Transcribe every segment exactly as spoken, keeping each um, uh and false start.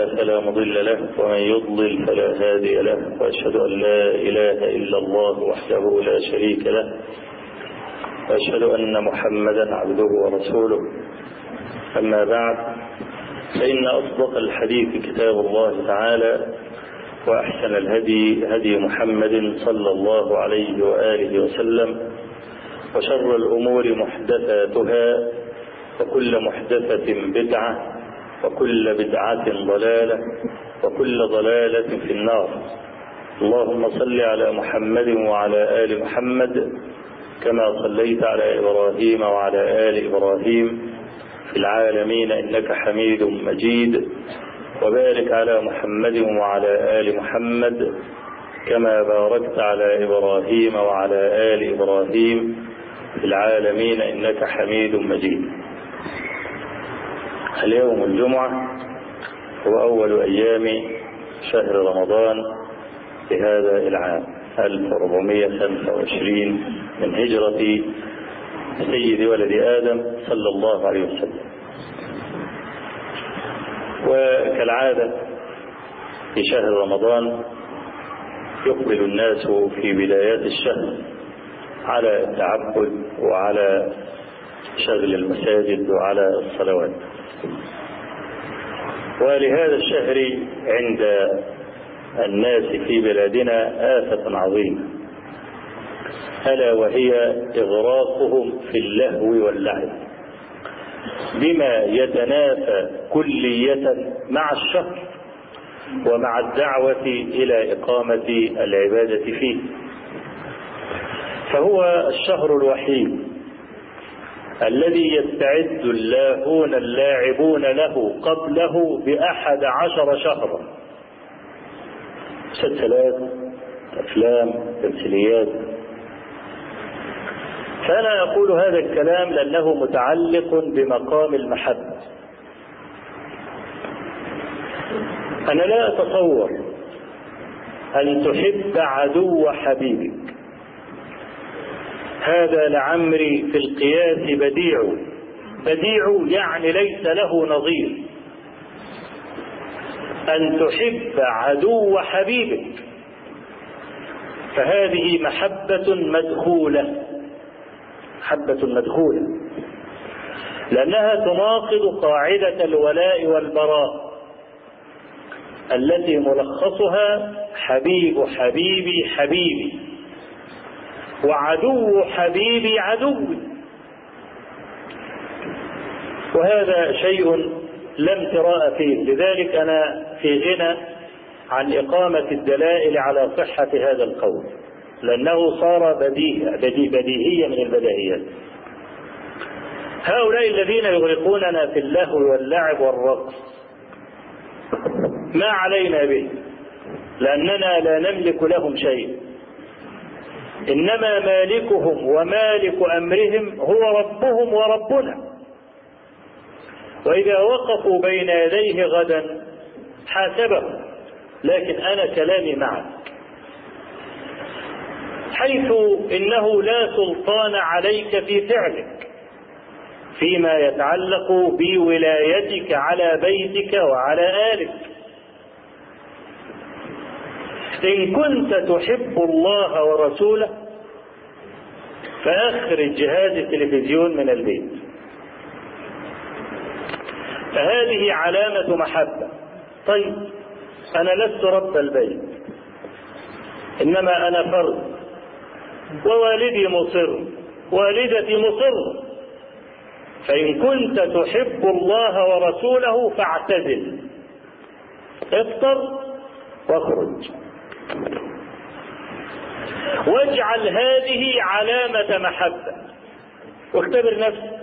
فلا مضل له ومن يضلل فلا هادي له، وأشهد أن لا إله إلا الله وحده لا شريك له، وأشهد أن محمدا عبده ورسوله. أما بعد، فإن أصدق الحديث كتاب الله تعالى، وأحسن الهدي هدي محمد صلى الله عليه وآله وسلم، وشر الأمور محدثاتها، وكل محدثة بدعة، وكل بدعة ضلالة، وكل ضلالة في النار. اللهم صل على محمد وعلى آل محمد كما صليت على إبراهيم وعلى آل إبراهيم في العالمين إنك حميد مجيد، وبارك على محمد وعلى آل محمد كما باركت على إبراهيم وعلى آل إبراهيم في العالمين إنك حميد مجيد. اليوم الجمعة هو أول أيام شهر رمضان في هذا العام ألف وأربعمائة وخمسة وعشرين من هجرة سيد ولد آدم صلى الله عليه وسلم. وكالعادة في شهر رمضان يقبل الناس في بدايات الشهر على التعبد وعلى شغل المساجد وعلى الصلوات. ولهذا الشهر عند الناس في بلادنا آفة عظيمة، ألا وهي إغراقهم في اللهو واللعب بما يتنافى كلية مع الشهر ومع الدعوة إلى إقامة العبادة فيه. فهو الشهر الوحيد الذي يستعد اللاهون اللاعبون له قبله بأحد عشر شهرا، مسلسلات، أفلام، تمثيليات. فأنا أقول هذا الكلام لأنه متعلق بمقام المحبة. أنا لا أتصور أن تحب عدو حبيبك، هذا لعمري في القياس بديع، بديع يعني ليس له نظير. أن تحب عدو حبيبك فهذه محبة مدخولة، محبة مدخولة، لأنها تناقض قاعدة الولاء والبراء التي ملخصها حبيب حبيبي حبيبي، وعدو حبيبي عدوي. وهذا شيء لا امتراء فيه، لذلك أنا في غنى عن إقامة الدلائل على صحة هذا القول، لأنه صار بديهيا بديهيا من البديهيات. هؤلاء الذين يغرقوننا في اللهو واللعب والرقص ما علينا به، لأننا لا نملك لهم شيء، إنما مالكهم ومالك أمرهم هو ربهم وربنا. وإذا وقفوا بين يديه غدا حاسبهم، لكن أنا كلامي معك، حيث إنه لا سلطان عليك في فعلك فيما يتعلق بولايتك على بيتك وعلى آلك. إن كنت تحب الله ورسوله فأخرج جهاز التلفزيون من البيت، فهذه علامة محبة. طيب أنا لست رب البيت، إنما أنا فرد، ووالدي مصر، والدتي مصر، فإن كنت تحب الله ورسوله فاعتزل، افطر واخرج، واجعل هذه علامة محبة، واختبر نفسك.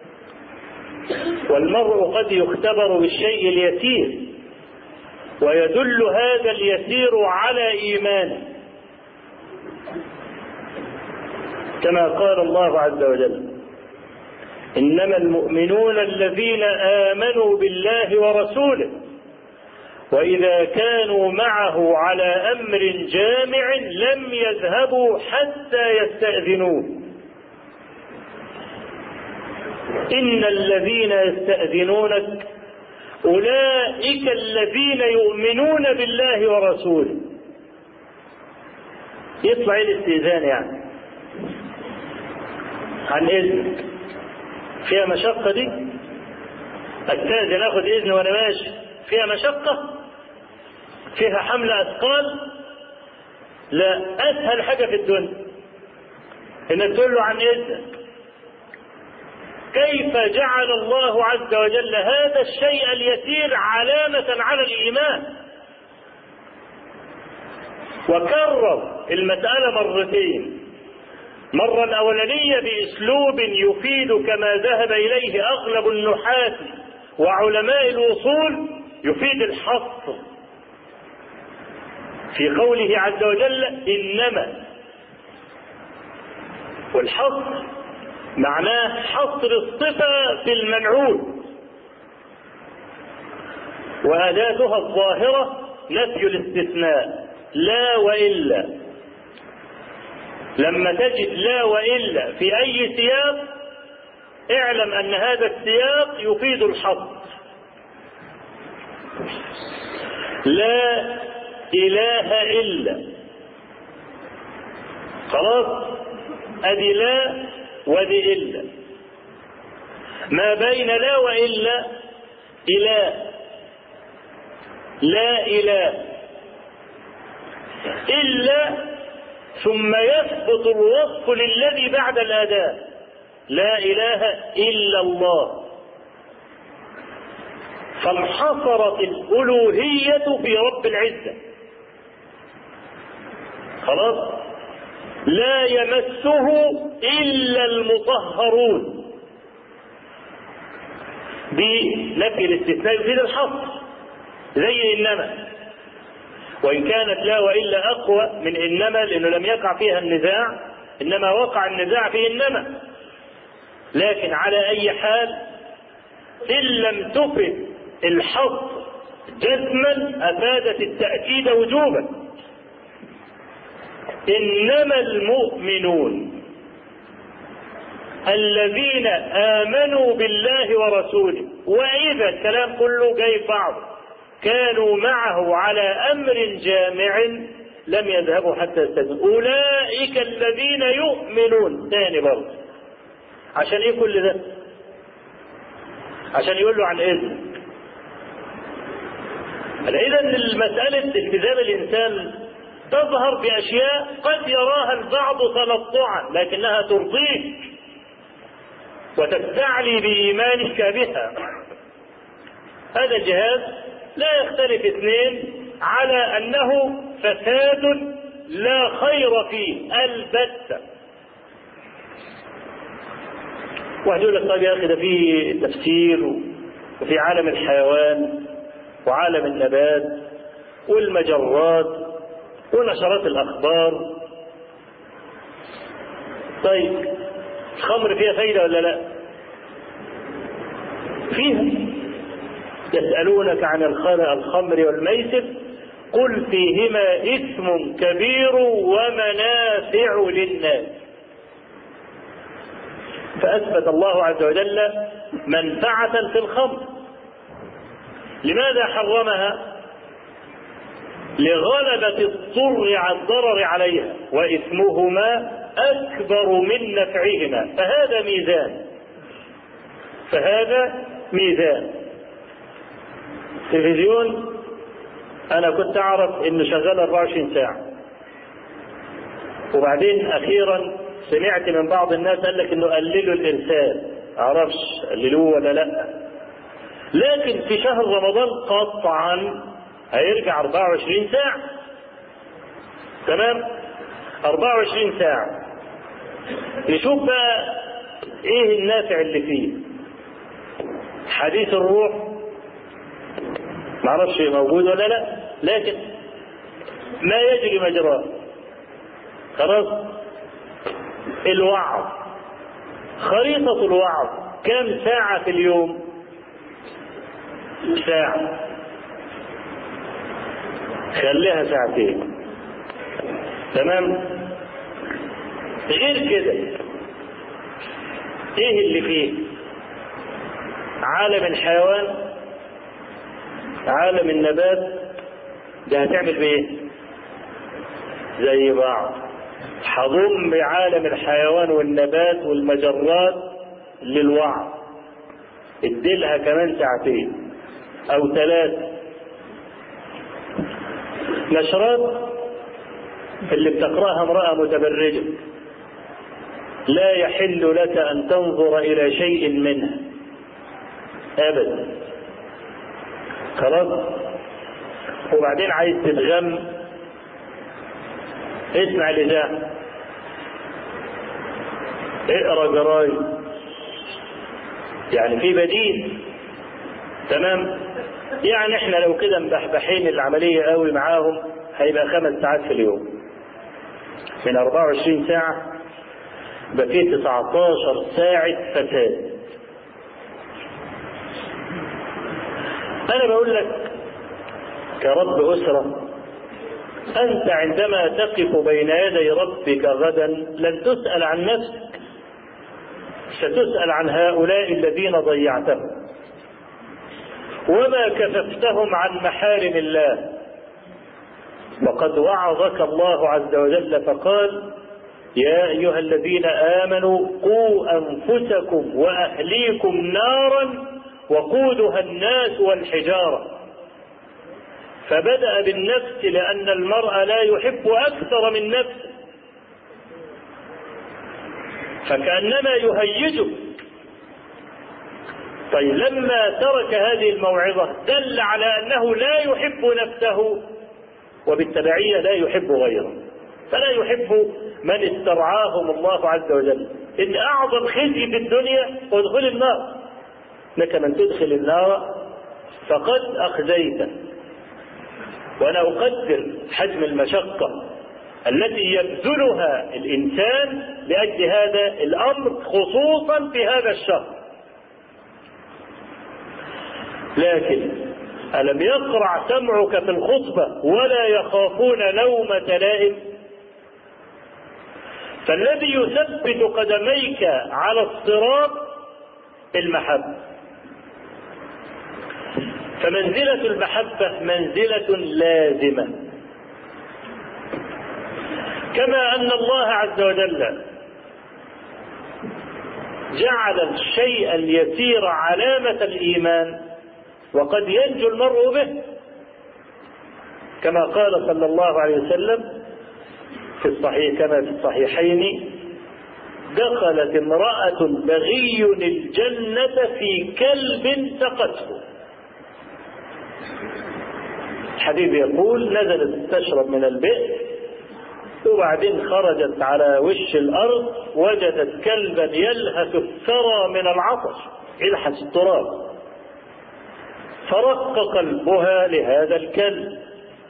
والمرء قد يختبر بالشيء اليسير، ويدل هذا اليسير على إيمانه، كما قال الله عز وجل: إنما المؤمنون الذين آمنوا بالله ورسوله وإذا كانوا معه على أمر جامع لم يذهبوا حتى يستأذنوه. إن الذين يستأذنونك أولئك الذين يؤمنون بالله ورسوله. يطلع الاستئذان يعني عن إذن فيها مشقة، دي أستأذن أخذ إذن وأنا ماشي فيها مشقة، فيها حمل أثقال. لا، أسهل حاجة في الدنيا إنك تقول له عن إذنك. كيف جعل الله عز وجل هذا الشيء اليسير علامة على الإيمان، وكرر المسألة مرتين، مرة الأولانية بأسلوب يفيد كما ذهب إليه أغلب النحاة وعلماء الوصول، يفيد الحصر في قوله عز وجل إنما، والحصر معناه حصر الصفة في المنعوت، وأداتها الظاهرة نفي الاستثناء، لا وإلا. لما تجد لا وإلا في أي سياق اعلم أن هذا السياق يفيد الحصر. لا إله إلا، خلاص، أدي لا ودي إلا. ما بين لا وإلا إله، لا إله إلا، ثم يثبت الوصف للذي بعد الأداة، لا إله إلا الله، فانحصرت الألوهية في رب العزة. خلاص، لا يمسه إلا المطهرون، بنفي الاستثناء يفيد الحصر زي إنما، وإن كانت لا وإلا أقوى من إنما لأنه لم يقع فيها النزاع، إنما وقع النزاع في إنما. لكن على أي حال إن لم تفد الحصر جزما أفادت التأكيد وجوبا. إنما المؤمنون الذين آمنوا بالله ورسوله، وإذا الكلام كله جاي بعض، كانوا معه على أمر جامع لم يذهبوا حتى يستجيبوا. أولئك الذين يؤمنون، ثاني برضه. عشان إيه كل ده؟ عشان يقول له عن إذن. إذا المسألة التزام الإنسان تظهر بأشياء قد يراها البعض تنطعا لكنها ترضيك وتستعلي بإيمانك بها. هذا الجهاز لا يختلف اثنين على أنه فساد لا خير فيه البتة. واحد يقول لك طيب يا أخي ده فيه تفسير وفي عالم الحيوان وعالم النبات والمجرات ونشرات الأخبار. طيب الخمر فيها فايدة ولا لا؟ فيها. يسألونك عن الخمر والميسر قل فيهما إثم كبير ومنافع للناس. فأثبت الله عز وجل منفعة في الخمر. لماذا حرمها؟ لغلبة الضر على الضرر عليها، وإثمهما أكبر من نفعهما، فهذا ميزان فهذا ميزان. التلفزيون أنا كنت أعرف إنه شغال أربعة وعشرين ساعة، وبعدين أخيرا سمعت من بعض الناس قال لك إنه قللوا الإرسال، أعرفش قللوه ولا لا، لكن في شهر رمضان قطعا هيرجع أربعة وعشرين ساعة. تمام، أربعة وعشرين ساعة. نشوف بقى إيه النافع اللي فيه. حديث الروح معرفش موجود ولا لا، لكن ما يجري مجراه. خلاص، الوعظ، خريطة الوعظ كم ساعة في اليوم؟ ساعة، خليها ساعتين. تمام. غير كده ايه اللي فيه؟ عالم الحيوان عالم النبات ده هتعمل بايه؟ زي بعض. هضم بعالم الحيوان والنبات والمجرات للوعظ، اديلها كمان ساعتين او ثلاثة. نشرات اللي بتقراها امرأة متبرجة لا يحل لك ان تنظر الى شيء منها ابدا، خلاص. وبعدين عايز تتغم، اسمع الإذاعة، اقرا جرايد، يعني في بديل. تمام. يعني احنا لو كده مبحبحين العملية قوي معاهم هيبقى خمس ساعات في اليوم من أربعة وعشرين ساعة، يبقى فيه تسعتاشر ساعة فساد. أنا بقول لك كرب أسرة، أنت عندما تقف بين يدي ربك غدا لن تسأل عن نفسك، ستسأل عن هؤلاء الذين ضيعتهم وما كففتهم عن محارم الله. وقد وعظك الله عز وجل فقال: يا أيها الذين آمنوا قوا أنفسكم وأهليكم نارا وقودها الناس والحجارة. فبدأ بالنفس لأن المرء لا يحب أكثر من نفسه، فكأنما يهيجه. طيب لما ترك هذه الموعظة دل على أنه لا يحب نفسه، وبالتبعية لا يحب غيره، فلا يحب من استرعاهم الله عز وجل. إن أعظم خزي في الدنيا ودخول النار، لك من تدخل النار فقد أخزيته. وأنا أقدر حجم المشقة التي يبذلها الإنسان لأجل هذا الأمر، خصوصا في هذا الشهر. لكن ألم يقرع سمعك في الخطبة ولا يخافون لومة لائم؟ فالذي يثبت قدميك على الصراط المحبة، فمنزلة المحبة منزلة لازمة. كما أن الله عز وجل جعل الشيء اليسير علامة الإيمان وقد ينجو المرء به، كما قال صلى الله عليه وسلم في الصحيح كما في الصحيحين: دخلت امرأة بغي الجنة في كلب سقته. الحديث يقول: نزلت تشرب من البئر وبعدين خرجت على وش الأرض وجدت كلبا يلهث الثرى من العطش، يلحس التراب، فرق قلبها لهذا الكلب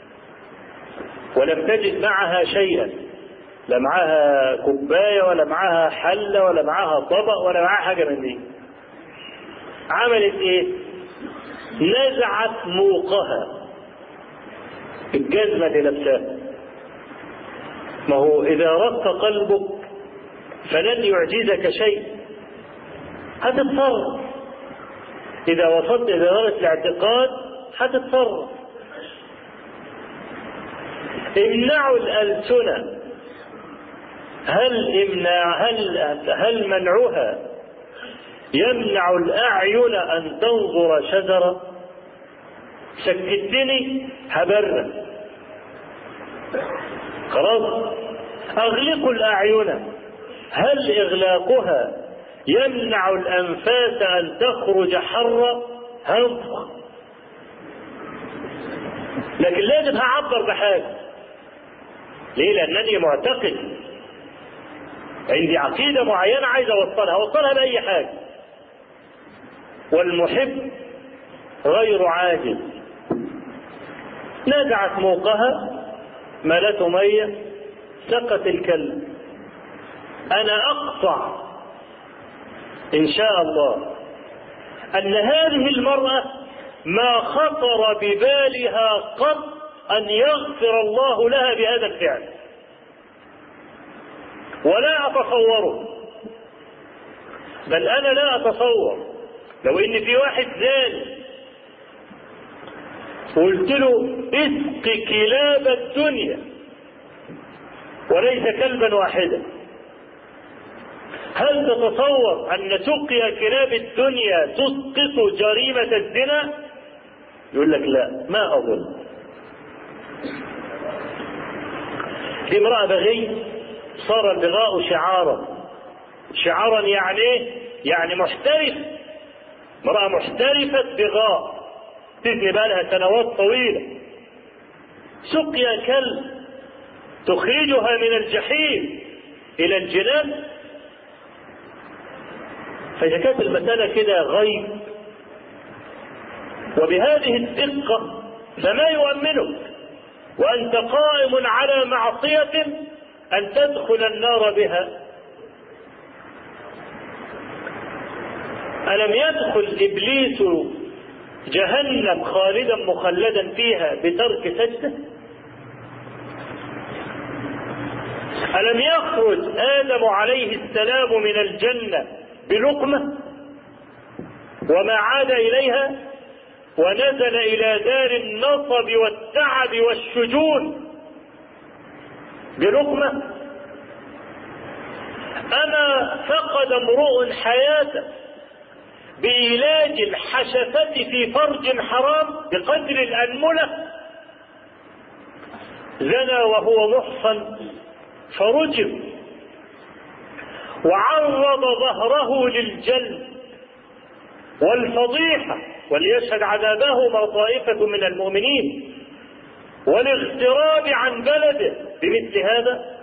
ولم تجد معها شيئا، لا معها كوباية ولا معها حلة ولا معها طبق ولا معها حاجة من دي. عملت ايه؟ نزعت موقها، الجزمة اللي لابساها. ما هو إذا رق قلبك فلن يعجزك شيء، هتتصرف. إذا وصلت إلى درجة الاعتقاد هتتصرف. امنعوا الألسنة، هل امنع هل هل منعها يمنع الأعين أن تنظر شجرة؟ سكتني هبرك، خلاص. أغلقوا الأعين، هل إغلاقها يمنع الأنفاس أن تخرج حرة؟ هنفخ، لكن لازم هعبر بحاجة. ليه؟ لأنني معتقد، عندي عقيدة معينة عايز أوصلها، أوصلها بأي حاجة. والمحب غير عاجز. نزعت موقها، ملته مية، سقت الكلب. أنا أقطع إن شاء الله أن هذه المرأة ما خطر ببالها قط أن يغفر الله لها بهذا الفعل، ولا أتصوره. بل أنا لا أتصور لو إن في واحد زاني وقلت له اسق كلاب الدنيا وليس كلبا واحدا، هل تتصور أن سقيا كلاب الدنيا تسقط جريمة الزنا؟ يقول لك لا، ما أظن. دي امرأة بغي، صار البغاء شعارا. شعارا يعني ايه؟ يعني محترف، امرأة محترفة بغاء تزني بقى لها سنوات طويلة. سقيا كلب تخرجها من الجحيم إلى الجنان. فإذا كانت المسألة كده غيب وبهذه الدقة فما يؤمنك وأنت قائم على معصية أن تدخل النار بها؟ ألم يدخل إبليس جهنم خالدا مخلدا فيها بترك سجدة؟ ألم يخرج آدم عليه السلام من الجنة بلقمة وما عاد إليها ونزل إلى دار النصب والتعب والشجون بلقمة؟ أما فقد امرؤ حياته بإيلاج الحشفة في فرج حرام بقدر الأنملة؟ زنى وهو محصن فرجم وعرض ظهره للجلد والفضيحة وليشهد عذابهما طائفة من المؤمنين والاغتراب عن بلده بمثل هذا.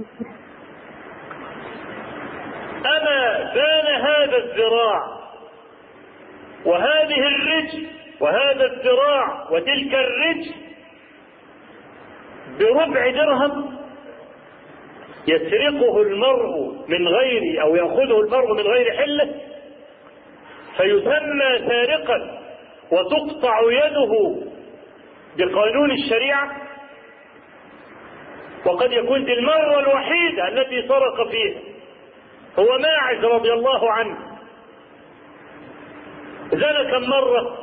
أما بان هذا الذراع وهذه الرجل وهذا الذراع وتلك الرجل بربع درهم يسرقه المرء من غير أو يأخذه المرء من غير حله فيسمى سارقا وتقطع يده بقانون الشريعة؟ وقد يكون دي المرة الوحيدة التي سرق فيها. هو ماعز رضي الله عنه زنى كم مرة؟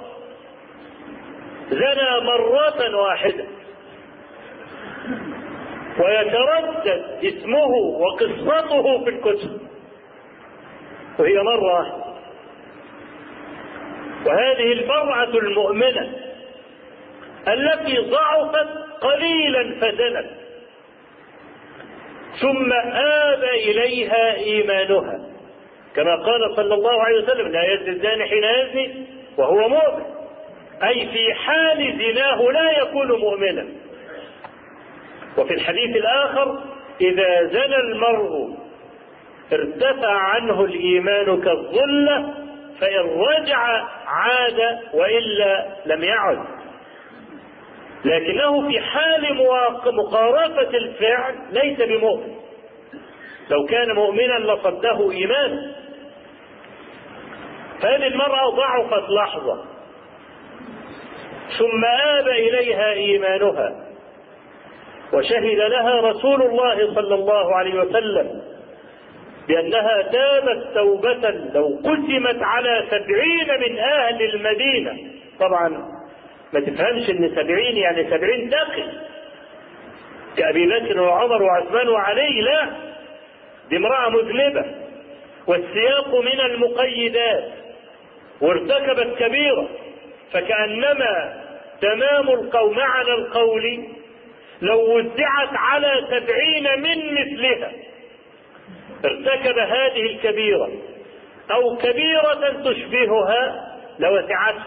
زنى مرة واحدة، ويتردد اسمه وقصته في الكتب، وهي مرة واحدة. وهذه المرأة المؤمنة التي ضعفت قليلا فزنت ثم آب إليها إيمانها، كما قال صلى الله عليه وسلم: لا يزني الزاني حين يزني وهو مؤمن، أي في حال زناه لا يكون مؤمنا. وفي الحديث الآخر: إذا زنى المرء ارتفع عنه الإيمان كالظلة فإن رجع عاد وإلا لم يعد. لكنه في حال مقارفة الفعل ليس بمؤمن، لو كان مؤمنا لصده إيمان. فهذه المرأة ضعفت لحظة ثم آب إليها إيمانها، وشهد لها رسول الله صلى الله عليه وسلم بأنها تابت توبة لو قسمت على سبعين من أهل المدينة. طبعا ما تفهمش ان سبعين يعني سبعين تقي كأبي بكر وعمر وعثمان وعلي، لا، دي امرأة مذنبة والسياق من المقيدات وارتكبت كبيرة، فكأنما تمام القول معنى القول لو وزعت على سبعين من مثلها ارتكب هذه الكبيرة أو كبيرة تشبهها لوسعته.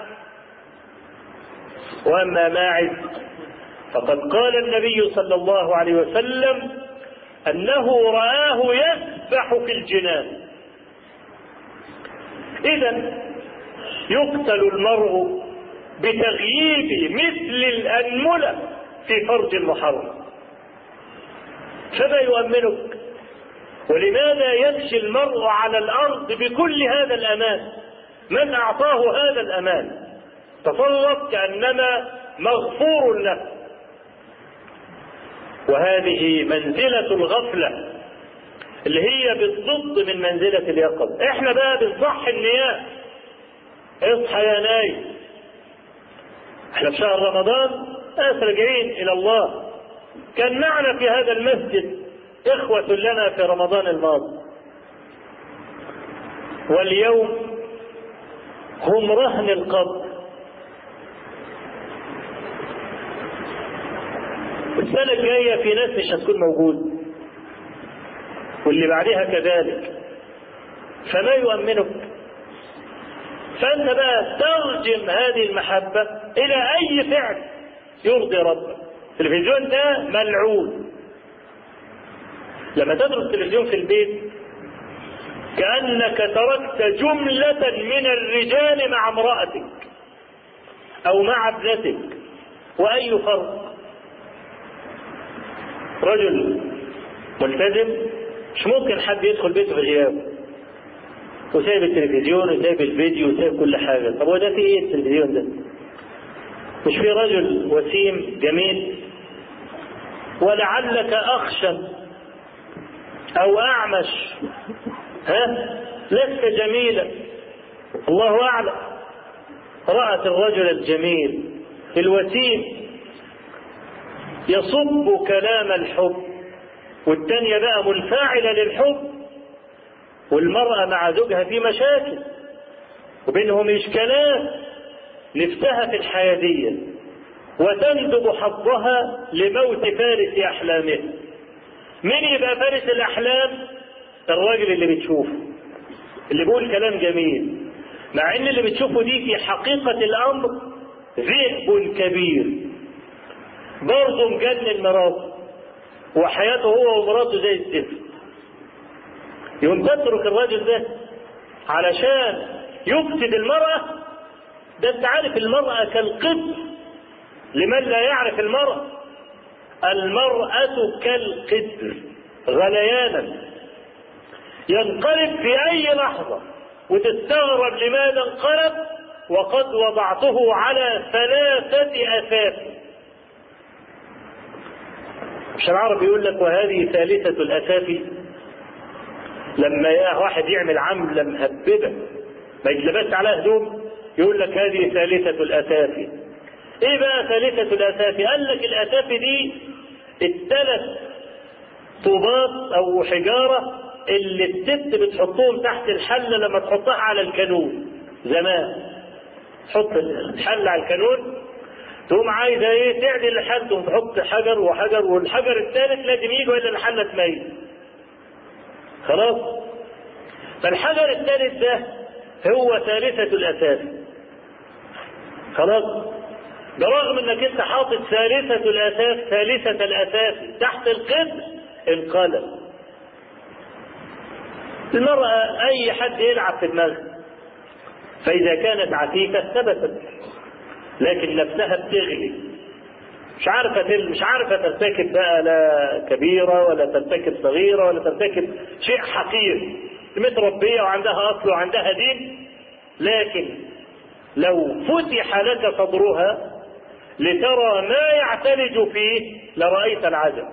وأما ماعز فقد قال النبي صلى الله عليه وسلم أنه رآه يسبح في الجنان. إذن يقتل المرء بتغييب مثل الأنملة في فرج محرم، فما يؤمنك؟ ولماذا يمشي المرء على الأرض بكل هذا الأمان؟ من أعطاه هذا الأمان؟ تصور كأنما مغفور له. وهذه منزلة الغفلة اللي هي بالضد من منزلة اليقظة. احنا بقى بنصح النيام: اصحى يا نايم، احنا في شهر رمضان ناس راجعين إلى الله. كان معنا في هذا المسجد إخوة لنا في رمضان الماضي، واليوم هم رهن القبر. السنة الجاية في ناس مش هتكون موجود، واللي بعدها كذلك، فما يؤمنك. فأنت بقى ترجم هذه المحبة إلى أي فعل يرضي ربك. التلفزيون ده ملعون. لما تدرس التلفزيون في البيت كأنك تركت جملة من الرجال مع امرأتك أو مع ابنتك. وأي فرق؟ رجل ملتزم مش ممكن حد يدخل بيته في غيابه وسايب التلفزيون وسايب الفيديو وسايب كل حاجة. طب هو ده في ايه التلفزيون ده؟ مش في رجل وسيم جميل ولعلك أخشن أو أعمش، ها؟ لست جميلا، الله أعلم. رأت الرجل الجميل الوسيم يصب كلام الحب، والتانية بقى منفعلة للحب، والمرأة مع زوجها في مشاكل وبينهم إشكالات، نفسها في الحيادية وتندب حظها لموت فارس أحلامها. من يبقى فارس الأحلام؟ الراجل اللي بتشوفه، اللي بيقول كلام جميل، مع ان اللي بتشوفه دي في حقيقة الأمر ذئب كبير برضه مجنن مراته، وحياته هو ومراته زي الزفت. يوم تترك الراجل ده علشان يفسد المرأة. ده انت عارف المرأة كالقطر، لمن لا يعرف المرأة، المرأة كالقطر غليانا ينقلب في أي لحظة، وتستغرب لماذا انقلب وقد وضعته على ثلاثة أثاث. مش العرب يقول لك وهذه ثالثة الأثاث؟ لما واحد يعمل عملة مهببة ما يتلبس على هدوم يقول لك هذه ثالثة الأثاث. ايه بقى ثالثة الأثاث؟ قال لك الأثاث دي الثلاث طوبات او حجارة اللي الست بتحطهم تحت الحلة لما تحطها على الكانون زمان. تحط الحلة على الكانون، تقوم عايزة ايه تعدل لحد وتحط حجر وحجر، والحجر الثالث لازم يجي الا الحلة تميل. خلاص؟ فالحجر الثالث ده هو ثالثة الأساس. خلاص؟ برغم انك انت حاطط ثالثة الأساس ثالثة الأساس تحت القدر انقلب. المرأة أي حد يلعب في دماغها، فإذا كانت عفيفة ثبتت، لكن نفسها بتغلي، مش عارفة مش عارفة ترتكب بقى لا كبيرة ولا ترتكب صغيرة ولا ترتكب شيء حقير، متربية وعندها أصل وعندها دين. لكن لو فتح لك صدرها لترى ما يعتلج فيه لرأيت العجب.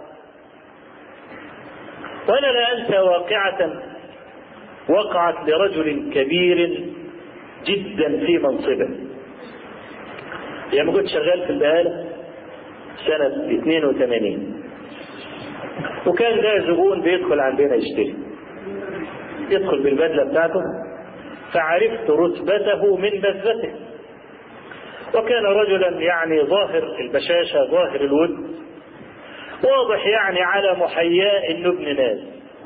وأنا لا أنسى واقعة وقعت لرجل كبير جدا في منصبه. يعني كنت شغال في البقالة سنة اثنين وثمانين، وكان ده زبون بيدخل عندنا يشتري، يدخل بالبدلة بتاعته، فعرفت رتبته من بذته. وكان رجلا يعني ظاهر البشاشة ظاهر الود، واضح يعني على محياه انه ابن ناس،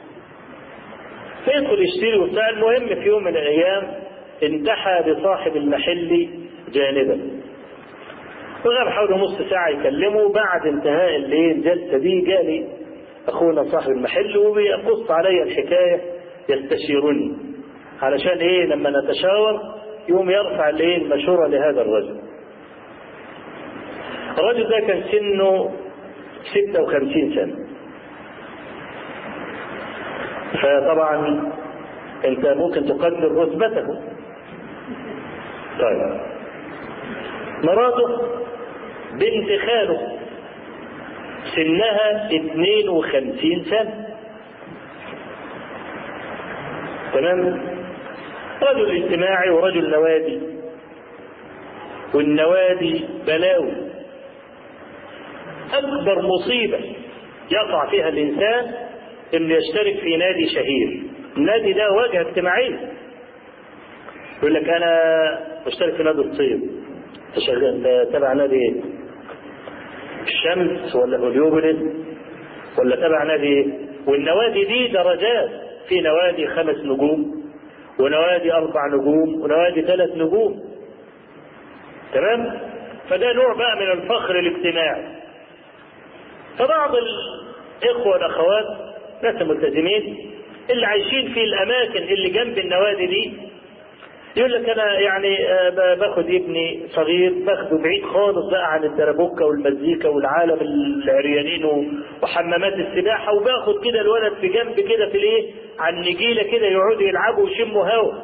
فيدخل يشتري وبتاع. المهم في يوم من الايام انتحى بصاحب المحل جانبا، وغاب حوالي نص ساعة يكلمه. بعد انتهاء الليل الجلسة دي جالي اخونا صاحب المحل وبيقص علي الحكاية يستشيرني علشان ايه لما نتشاور يوم يرفع الايه المشورة لهذا الرجل. الرجل ده كان سنه ستة وخمسين سنة، فطبعا انت ممكن تقدر رتبته. طيب مراته بنت خاله سنها اثنين وخمسين سنة، تمام؟ رجل اجتماعي ورجل نوادي، والنوادي بلاوي. أكبر مصيبة يقع فيها الإنسان إنه يشترك في نادي شهير. النادي ده واجهة اجتماعية. يقول لك أنا مشترك في نادي الصيد. أنت تبع نادي إيه؟ الشمس ولا هوليوبوليس ولا تبع نادي إيه؟ والنوادي دي درجات. في نوادي خمس نجوم ونوادي أربع نجوم ونوادي ثلاث نجوم. تمام؟ فده نوع بقى من الفخر الاجتماعي. فبعض الإخوة والأخوات ناس ملتزمين اللي عايشين في الأماكن اللي جنب النوادي دي يقول لك أنا يعني باخد ابني صغير باخده بعيد خالص بقى عن الدربوكة والمزيكا والعالم العريانين وحمامات السباحة، وباخد كده الولد في جنب كده في الايه على النجيلة كده يقعدوا يلعبوا ويشموا هوا.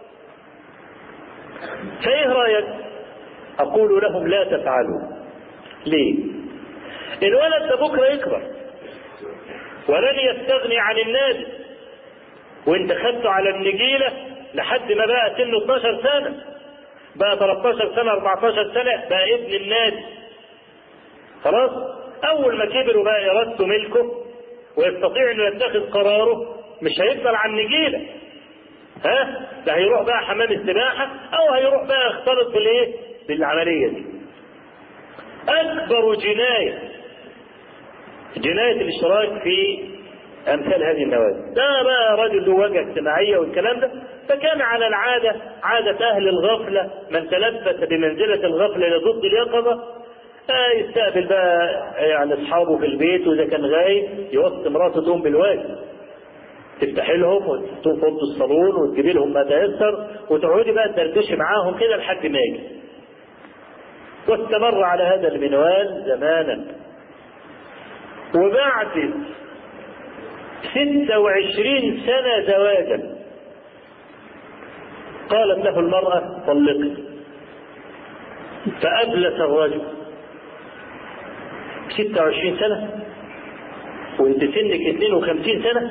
فايه رأيك؟ أقول لهم لا تفعلوا. ليه؟ الولد ده بكرة يكبر ولن يستغني عن النادي، وانت خدته على النجيلة لحد ما بقى سنه اتناشر سنة، بقى تلتاشر سنة اربعتاشر سنة، بقى ابن النادي خلاص. اول ما كبر وبقى ارادته ملكه ويستطيع انه يتخذ قراره مش هيفضل على النجيلة، ها ده هيروح بقى حمام السباحة او هيروح بقى يختلط بالايه بالعملية دي. اكبر جناية جناية الاشتراك في امثال هذه النوادي. ده بقى رجل له وجهة اجتماعية والكلام ده، فكان على العادة عادة اهل الغفلة من تلبس بمنزلة الغفلة ضد اليقظة يستقبل بقى يعني اصحابه في البيت، واذا كان غايب يوصي مراته تقوم بالواجب، تفتح لهم وتقوم في اوضه الصالون وتجيب لهم ما تيسر وتقعدي بقى تدردشي معاهم كده لحد ما يجي. واستمر على هذا المنوال زمانا، وبعد ستة وعشرين سنة زواجا قالت له المرأة طلقني، فأبلس الرجل. ستة وعشرين سنة وانت سنك اثنين وخمسين سنة،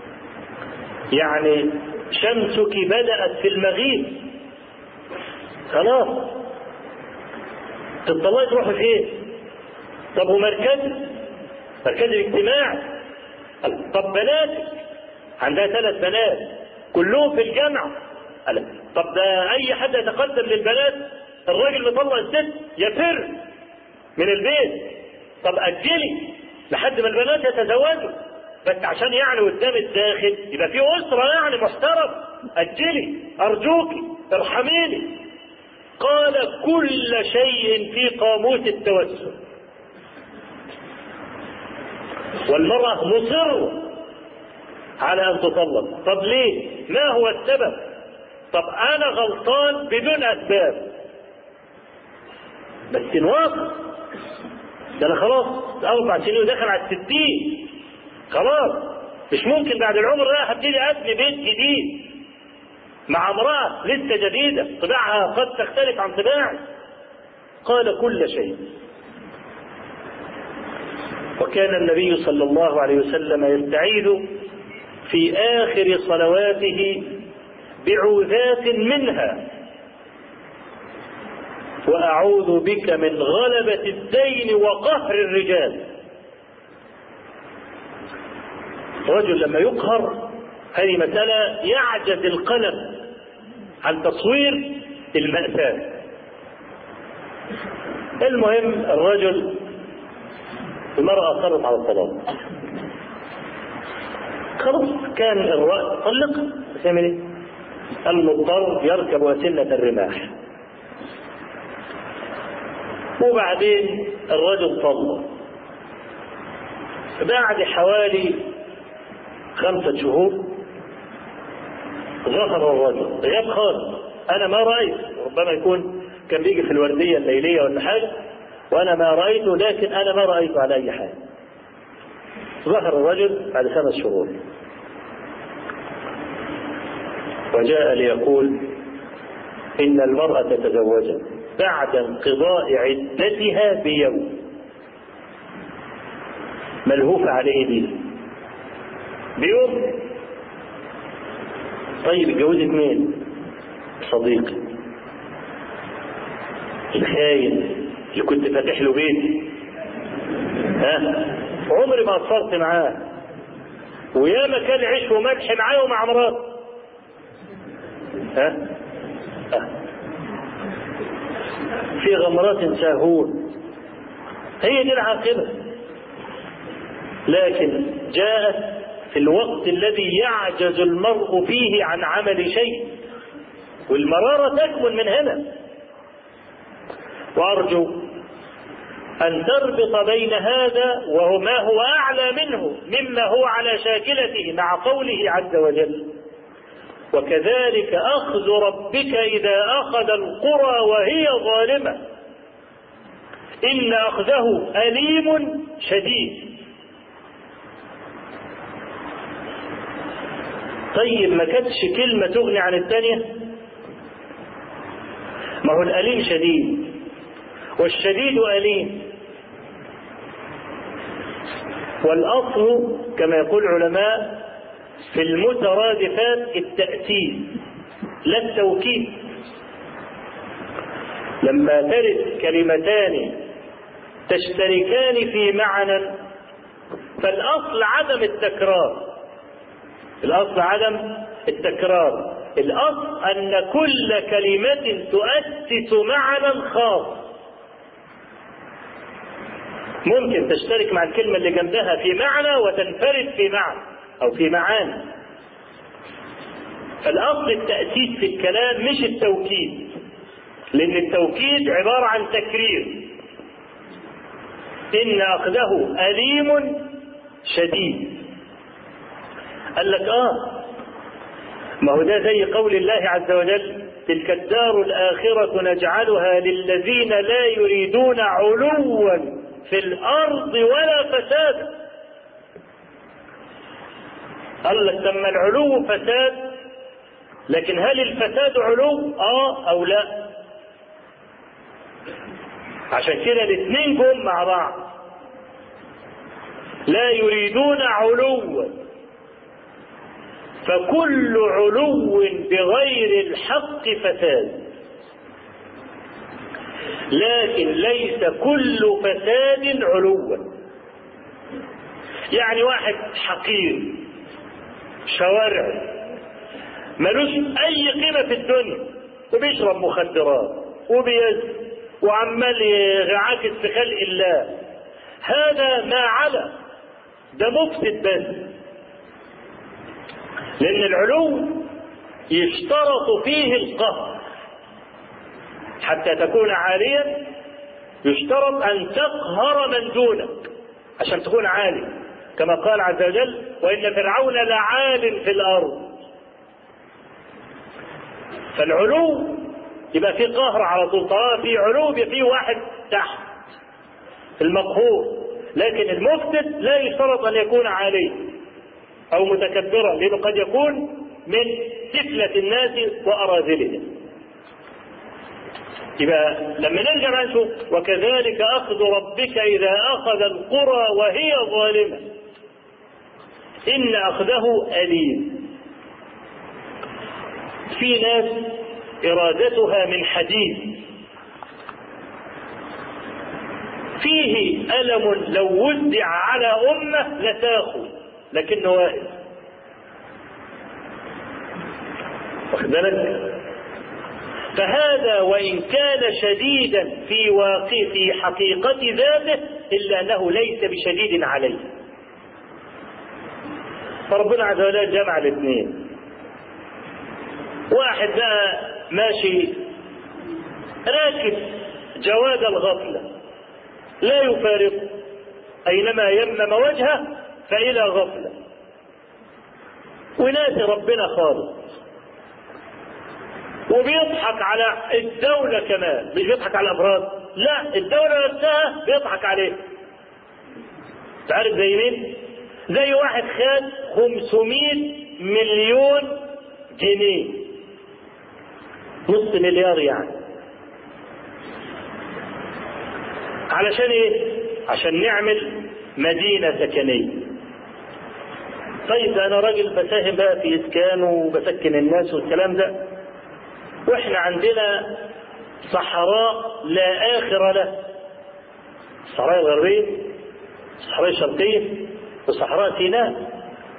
يعني شمسك بدأت في المغيب خلاص، تطلعي تروحي فين؟ طب ومركز مركز الاجتماع؟ طب بناتك عندها ثلاث بنات كلهم في الجامعة، طب ده اي حد يتقدم للبنات الراجل مطلع الست يفر من البيت. طب اجلي لحد ما البنات يتزوجوا بس عشان يعني قدام الداخل يبقى في اسره يعني محترم، اجلي ارجوك ارحميني. قال كل شيء في قاموس التوسل. والمرأة مصرة على ان تطلق. طب ليه؟ ما هو السبب؟ طب انا غلطان بدون اسباب بس نواصل، ده انا خلاص اربع سنين وداخل على الستين، خلاص مش ممكن بعد العمر ده هبتدي ابني بيت جديد مع امرأة لسه جديدة طباعها قد تختلف عن طباعي. قال كل شيء. وكان النبي صلى الله عليه وسلم يستعيذ في آخر صلواته بعوذات منها: وأعوذ بك من غلبة الدين وقهر الرجال. رجل لما يقهر هذه مسألة يعجز القلم عن تصوير المأساة. المهم الرجل المرأة أصرت على الطلاق، خلاص كان الرأي طلق، تعمل ايه؟ المضطر يركب أسنة الرماح. وبعدين الرجل طلق. بعد حوالي خمسة شهور ظهر الرجل غاب خالص، أنا ما رأيت، ربما يكون كان بيجي في الوردية الليلية ولا حاجة وأنا ما رأيته، لكن أنا ما رأيته على أي حال. ظهر الرجل بعد خمس شهور وجاء ليقول إن المرأة تتزوج بعد انقضاء عدتها بيوم. ملهوفة عليه دي بيوم. طيب اتجوزت مين؟ صديقي. الخاين اللي كنت فاتح له بيتي، ها عمري ما قصرت معاه، ويا ما كان عيش وملح معاه ومع مراته، ها ها في غمرات ساهون، هي دي العاقبة. لكن جاءت في الوقت الذي يعجز المرء فيه عن عمل شيء، والمرارة تكمن من هنا. وأرجو أن تربط بين هذا وهو ما هو أعلى منه مما هو على شاكلته مع قوله عز وجل: وكذلك أخذ ربك إذا أخذ القرى وهي ظالمة إن أخذه أليم شديد. طيب ما كانتش كلمة تغني عن الثانية؟ ما هو الأليم شديد والشديد أليم، والأصل كما يقول العلماء في المترادفات التأكيد لا التوكيد. لما ترد كلمتان تشتركان في معنى فالأصل عدم التكرار، الأصل عدم التكرار، الأصل أن كل كلمة تؤسس معنى خاص. ممكن تشترك مع الكلمة اللي جنبها في معنى وتنفرد في معنى أو في معاني. فالأصل التأسيس في الكلام مش التوكيد، لأن التوكيد عبارة عن تكرير. إن أخذه أليم شديد. قال لك آه ما هو ده زي قول الله عز وجل: تلك الدار الآخرة نجعلها للذين لا يريدون علوا في الأرض ولا فساد. قال لك ثم العلو فساد، لكن هل الفساد علو؟ آه أو لا؟ عشان كده الاثنين جم مع بعض. لا يريدون علوا، فكل علو بغير الحق فساد، لكن ليس كل فساد علوا. يعني واحد حقير شوارع ملوش اي قيمة في الدنيا وبيشرب مخدرات وبيزن وعمال يعاكس في خلق الله، هذا ما على ده مفسد بس. لأن العلو يشترط فيه القهر، حتى تكون عاليا يشترط أن تقهر من دونك عشان تكون عالي، كما قال عز وجل: وإن فرعون لعال في الأرض. فالعلو يبقى فيه قهر على طول، طالما فيه علو يبقى فيه واحد تحت المقهور. لكن المفسد لا يشترط أن يكون عاليا أو متكبرا، لأنه قد يكون من سفلة الناس وأراذلهم. يبقى لما نرجع بقى نشوف: وكذلك أخذ ربك إذا أخذ القرى وهي ظالمة إن أخذه أليم. في ناس إرادتها من حديد، فيه ألم لو وزع على أمة لتاخذ لكنه واحد. واخد بالك؟ فهذا وإن كان شديدا في واقع في حقيقة ذاته إلا أنه ليس بشديد عليه. فربنا عز وجل جمع الاثنين. واحد بقى ماشي راكب جواد الغفلة لا يفارقه، أينما يمم وجهه فإلى غفلة، وناسي ربنا خالص، وبيضحك على الدولة كمان، مش بيضحك على الأفراد، لا الدولة نفسها بيضحك عليه. تعرف زي مين؟ زي واحد خد خمسمائة مليون جنيه، نص مليار يعني، علشان ايه؟ عشان نعمل مدينة سكنية. طيب انا راجل بساهم بقى في اسكان وبسكن الناس والكلام ده، واحنا عندنا صحراء لا آخر له، الصحراء الغربية، الصحراء الشرقية، وصحراء سيناء.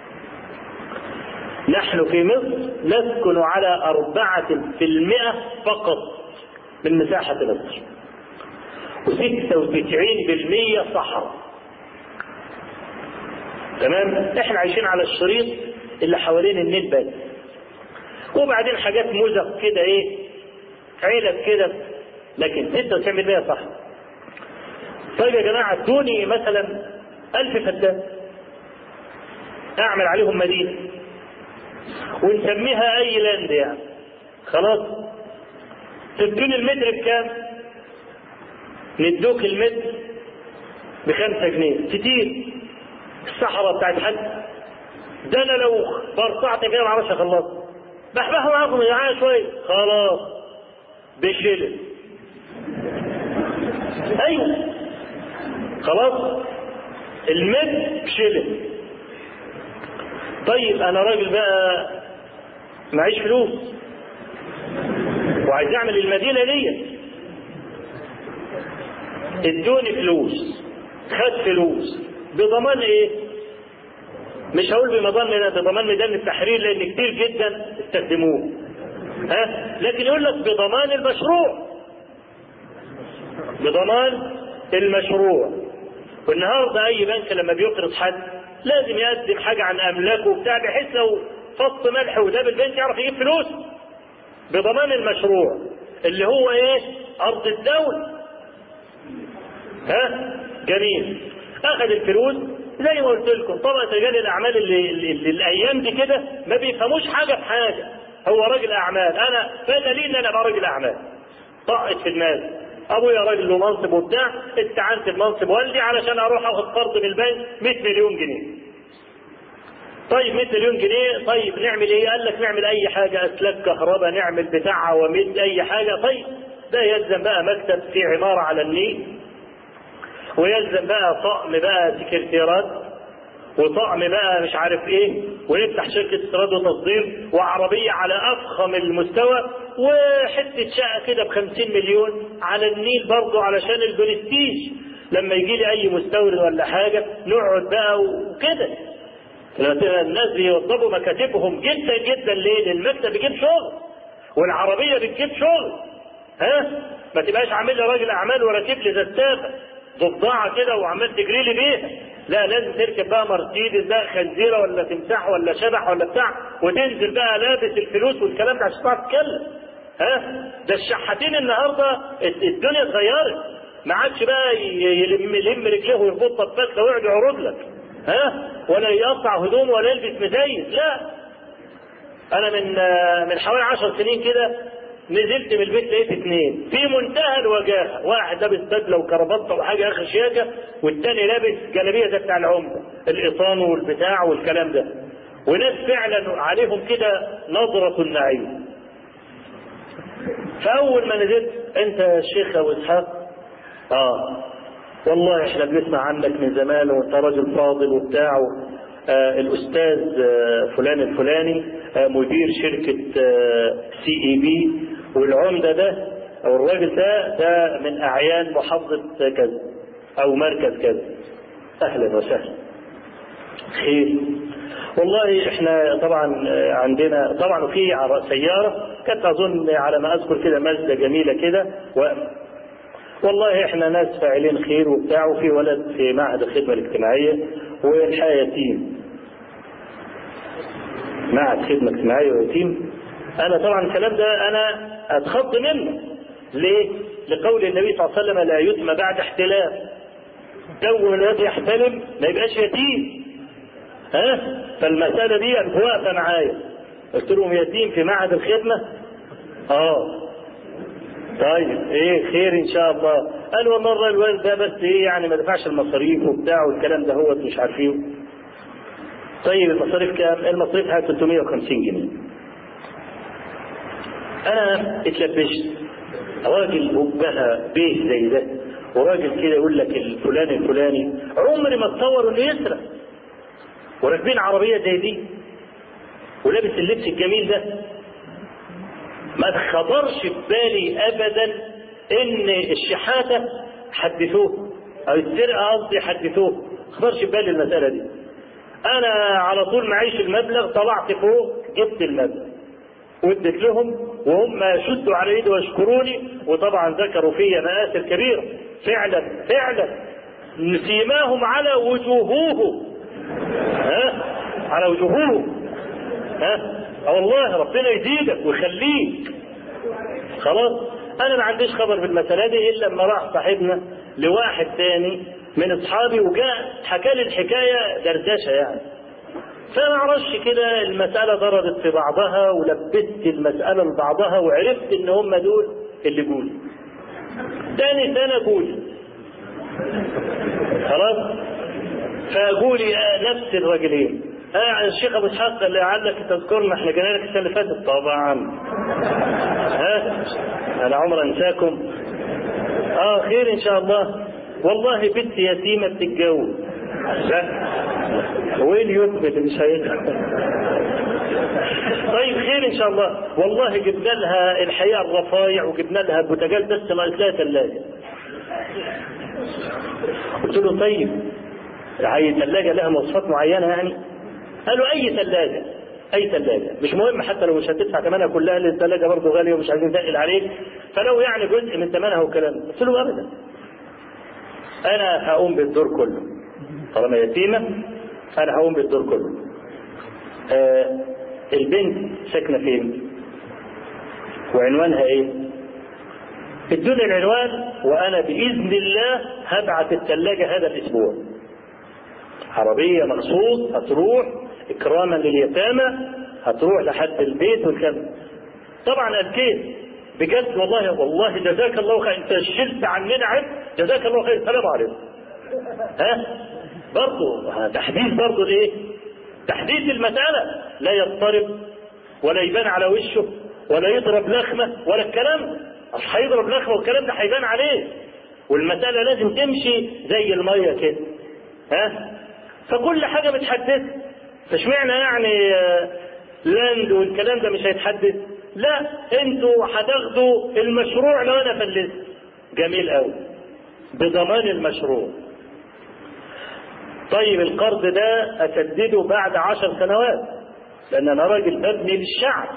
نحن في مصر نسكن على أربعة في المئة فقط من مساحة مصر، وستة وتسعين بالمئة صحراء. تمام؟ احنا عايشين على الشريط اللي حوالين النيل بس، وبعدين حاجات مزق كده، ايه، علب كده، لكن ستة وتسعين بالمئة صحراء. طيب يا جماعة ادوني مثلا ألف فدان أعمل عليهم مدينة ونسميها أي لاند يعني، خلاص. تدوني المتر بكام؟ ندوك المتر بخمسة جنيه، كتير. الصحراء بتاعت حد ده أنا لو برطعت فيها معرفش أخلص، بحبحوا معاكم يا جماعة شوية، خلاص بشيلة. أيوه خلاص المتر بشيلة. طيب أنا راجل بقى معيش فلوس وعايز أعمل المدينة دي، ادوني فلوس، خد فلوس بضمان ايه؟ مش هقول بمضان، بضمان ميدان التحرير لان كتير جدا استخدموه، ها، لكن يقول لك بضمان المشروع، بضمان المشروع. والنهارده اي بنك لما بيقرض حد لازم يقدم حاجه عن املاكه وبتاع، بحيث لو فص ملح وده البنك يعرف يجيب فلوس. بضمان المشروع اللي هو ايه؟ ارض الدوله. ها جميل. اخذ الفلوس زي ما قلت لكم. طبعا رجال الاعمال اللي, اللي, اللي الايام دي كده ما بيفهموش حاجه في حاجه، هو راجل اعمال، انا بدليل ان انا ابقى راجل اعمال. طقت في الناس ابويا راجل له منصب وبتاع، استعنت بمنصب والدي علشان اروح اخد قرض من البنك مئة مليون جنيه. طيب مئة مليون جنيه، طيب نعمل ايه؟ قال لك نعمل اي حاجه، اسلاك كهرباء، نعمل بتاع عواميد، اي حاجه. طيب ده يلزم بقى مكتب في عماره على النيل، ويلزم بقى طقم بقى سكرتيرات، وطقم بقى مش عارف ايه، ويفتح شركة استيراد وتصدير، وعربية على افخم المستوى، وحتة شقة كده بخمسين مليون على النيل برضه علشان البرستيج، لما يجي لي اي مستورد ولا حاجة نقعد بقى وكده. الناس بيوضبوا مكاتبهم جدا جدا ليه؟ المكتب بيجيب شغل والعربية بتجيب شغل، ها؟ ما تبقاش عامل لي راجل اعمال وراكب لي زتافة ضفدعة كده وعمال تجري لي بيها، لا، لازم تركب بقى مرسيدس بقى خنزيرة ولا تمساح ولا شبح ولا بتاع، وتنزل بقى لابس الفلوس والكلام ده عشان تعرف تتكلم. ها ده الشحاتين النهارده الدنيا اتغيرت، ما عادش بقى يلم يلم رجليه ويربطها بفتله ويقعد يعرض لك، ها، ولا يقطع هدومه ولا يلبس مزيت، لا. انا من من حوالي عشر سنين كده نزلت من البيت لقيت اثنين في منتهى الوجاهه، واحد لابس بدله وكرافته وحاجه اخر شياكه، والثاني لابس جلابيه زي بتاع العمده، القطان والبتاع والكلام ده، وناس فعلا عليهم كده نظره النعيم. فاول ما نزلت، انت يا شيخ ابو اسحاق؟ اه والله احنا بنسمع عنك من زمان وانت راجل فاضل وبتاع. آه الاستاذ آه فلان الفلاني آه مدير شركه آه سي اي بي، والعمده ده او الراجل ده ده من اعيان محافظه كذا او مركز كذا. اهلا وسهلا، خير. والله احنا طبعا عندنا طبعا في سياره كانت اظن على ما اذكر كده مازدا جميله كده، و والله احنا ناس فاعلين خير وبتاع، وفي ولد في معهد الخدمه الاجتماعيه والحياه يتيم، معهد خدمه اجتماعيه ويتيم. انا طبعا الكلام ده انا اتخض منه. ليه؟ لقول النبي صلى الله عليه وسلم لا يتم بعد احتلام. جو الذي يحتلم ما يبقاش يتيم. ها؟ فالمساله دي واقفه معايا. قلت لهم يتيم في معهد الخدمه؟ اه طيب ايه خير ان شاء الله. قال والله الوالد ده بس ايه يعني ما دفعش المصاريف وبتاع والكلام ده، هو مش عارفين. طيب المصاريف كام؟ المصاريف حاجه ثلاثمائة وخمسين جنيه. انا اتلبشت، راجل بقى بيه زي ده، وراجل كده يقول لك الفلاني الفلاني، عمري ما اتصور انه يسرق، وراكبين عربيه زي دي ولابس اللبس الجميل ده. ما خطرش في بالي ابدا ان الشحاته حدثوه او السرقه قصدي حدثوه، ما خطرش بالي المساله دي. انا على طول معيش المبلغ، طلعت فوق جبت المبلغ واديت لهم وهم شدوا على ايدي واشكروني، وطبعا ذكروا فيا مآثر كبيره فعلا فعلا سيماهم على وجوههم، ها على وجوههم، ها والله ربنا يزيدك ويخليك. خلاص انا ما عنديش خبر بالمساله دي الا لما راح صاحبنا لواحد ثاني من اصحابي وجاء حكى لي الحكايه دردشه يعني، فما اعرفش كده المساله ضربت في بعضها ولبست المساله لبعضها وعرفت ان هم دول اللي جولي. ثاني سنه جولي خلاص، فقولي آه نفس الرجلين. اه الشيخ ابو اسحاق اللي لعلك تذكرنا احنا جينا لك السنه اللي فاتت طبعا. ها انا عمر انساكم. اه خير ان شاء الله. والله بنت يتيمه بتتجوز. لا وين يثبت اللي مش هيدخل. طيب خير ان شاء الله. والله جبنا لها الحقيقه الرفايع وجبنا لها بوتاجاز بس ناقص لها ثلاجه. قلت له طيب هي ثلاجه لها مواصفات معينه يعني؟ قالوا اي ثلاجه اي ثلاجه مش مهم، حتى لو مش هتدفع ثمنها كلها لان الثلاجه برضه غاليه ومش عايزين نثقل عليك، فلو يعني جزء من ثمنها والكلام. قلت له ابدا انا هقوم بالدور كله طالما يتيمه، انا هقوم بالدور كله. آه البنت ساكنه فين وعنوانها ايه؟ ادوني العنوان وانا باذن الله هبعت الثلاجه هذا الاسبوع. عربيه مخصوص هتروح اكراما لليتامى، هتروح لحد البيت والكلام. طبعا الكيس بجد والله والله جزاك الله خير، انت شلت عننا عبء، جزاك الله خير، السلام عليكم. ها برضه تحديث برضه الايه؟ تحديث المساله، لا يضطرب ولا يبان على وشه ولا يضرب لخمه ولا الكلام. مش هيضرب لخمه والكلام ده هيبان عليه، والمساله لازم تمشي زي الميه كده. ها فكل حاجه بتحدث، فاشمعنى يعني لاند والكلام ده مش هيتحدث؟ لا انتوا هتاخدوا المشروع لو انا فلست. جميل قوي بضمان المشروع. طيب القرض ده اسدده بعد عشر سنوات لان انا راجل ببني للشعب.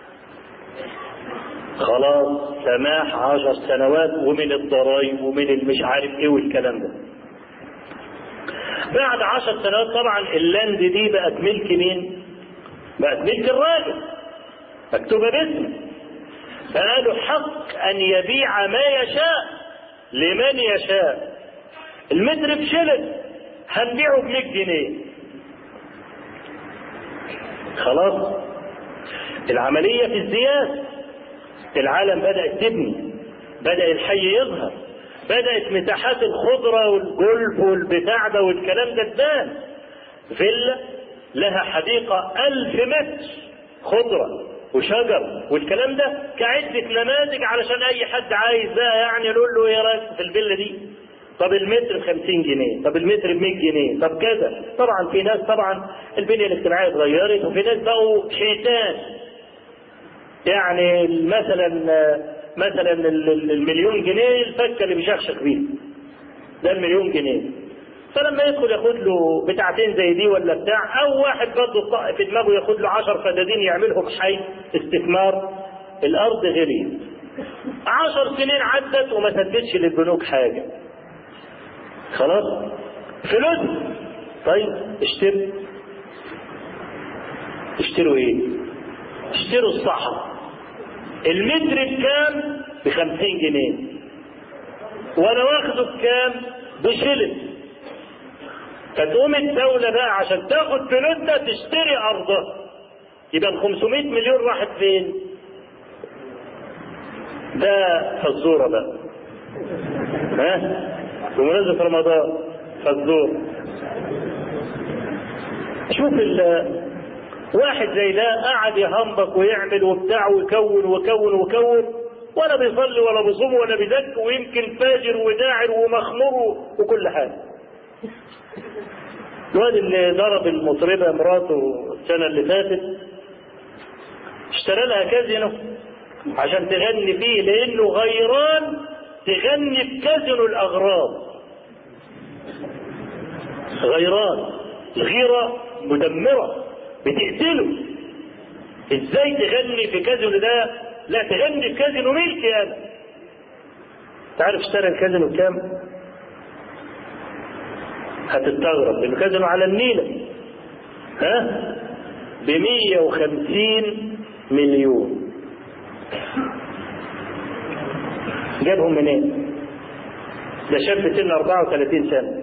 خلاص سماح عشر سنوات ومن الضرائب ومن المش عارف ايه والكلام ده. بعد عشر سنوات طبعا اللاند دي بقت ملك مين؟ بقت ملك الراجل مكتوبه باسمه، فقالوا حق ان يبيع ما يشاء لمن يشاء. المتر بشلل هنبيعه ب مية جنيه. خلاص العمليه في ازدياد، العالم بدأت تبني، بدأ الحي يظهر، بدأت مساحات الخضرة والجولف والبتاع ده والكلام ده تبان. فيلا لها حديقة ألف متر خضرة وشجر والكلام ده كعدة نماذج علشان أي حد عايز بقى يعني يقول له إيه رأيك في الفيلا دي؟ طب المتر بخمسين جنيه، طب المتر بمية جنيه، طب كذا. طبعا في ناس طبعا البنية الاجتماعية اتغيرت وفي ناس بقوا شيطان. يعني مثلا مثلا المليون جنيه الفكه اللي بيشخشخ بيه ده المليون جنيه، فلما يدخل ياخد له بتاعتين زي دي ولا بتاع، او واحد برضه في دماغه ياخد له عشر فدادين يعملهم حي استثمار. الارض غليت عشر سنين عدت وما سددش للبنوك حاجه. خلاص فلوس. طيب اشتروا اشتروا ايه؟ اشتروا الصحراء. المتر بكام؟ بخمسين جنيه، وانا واخده بكام؟ بشلل. فتقوم الدولة بقى عشان تاخد فلوسها تشتري ارضها، يبقى ال خمسمائة مليون راحت فين؟ ده فزورة بقى. ها؟ بمناسبة رمضان فزورة. شوف ال واحد زي ده قاعد يهنبك ويعمل وبتاع ويكون ويكون ويكون ولا بيصلي ولا بيصوم ولا بيزكي ويمكن فاجر وداعر ومخمور وكل حاجه. الواد اللي ضرب المطربه مراته السنه اللي فاتت اشترى لها كازينو عشان تغني فيه لانه غيران تغني بكازينو الأغراض. غيران، الغيرة مدمرة بتقتله. ازاي تغني في كازينو ده؟ لا، تغني في كازينو ملكي انا. تعرف اشترى الكازينو بكام؟ هتستغرب، لانه كازينو على النيل. ها؟ بمية وخمسين مليون. جابهم منين؟ ده شاب سن أربعة وثلاثين سنة.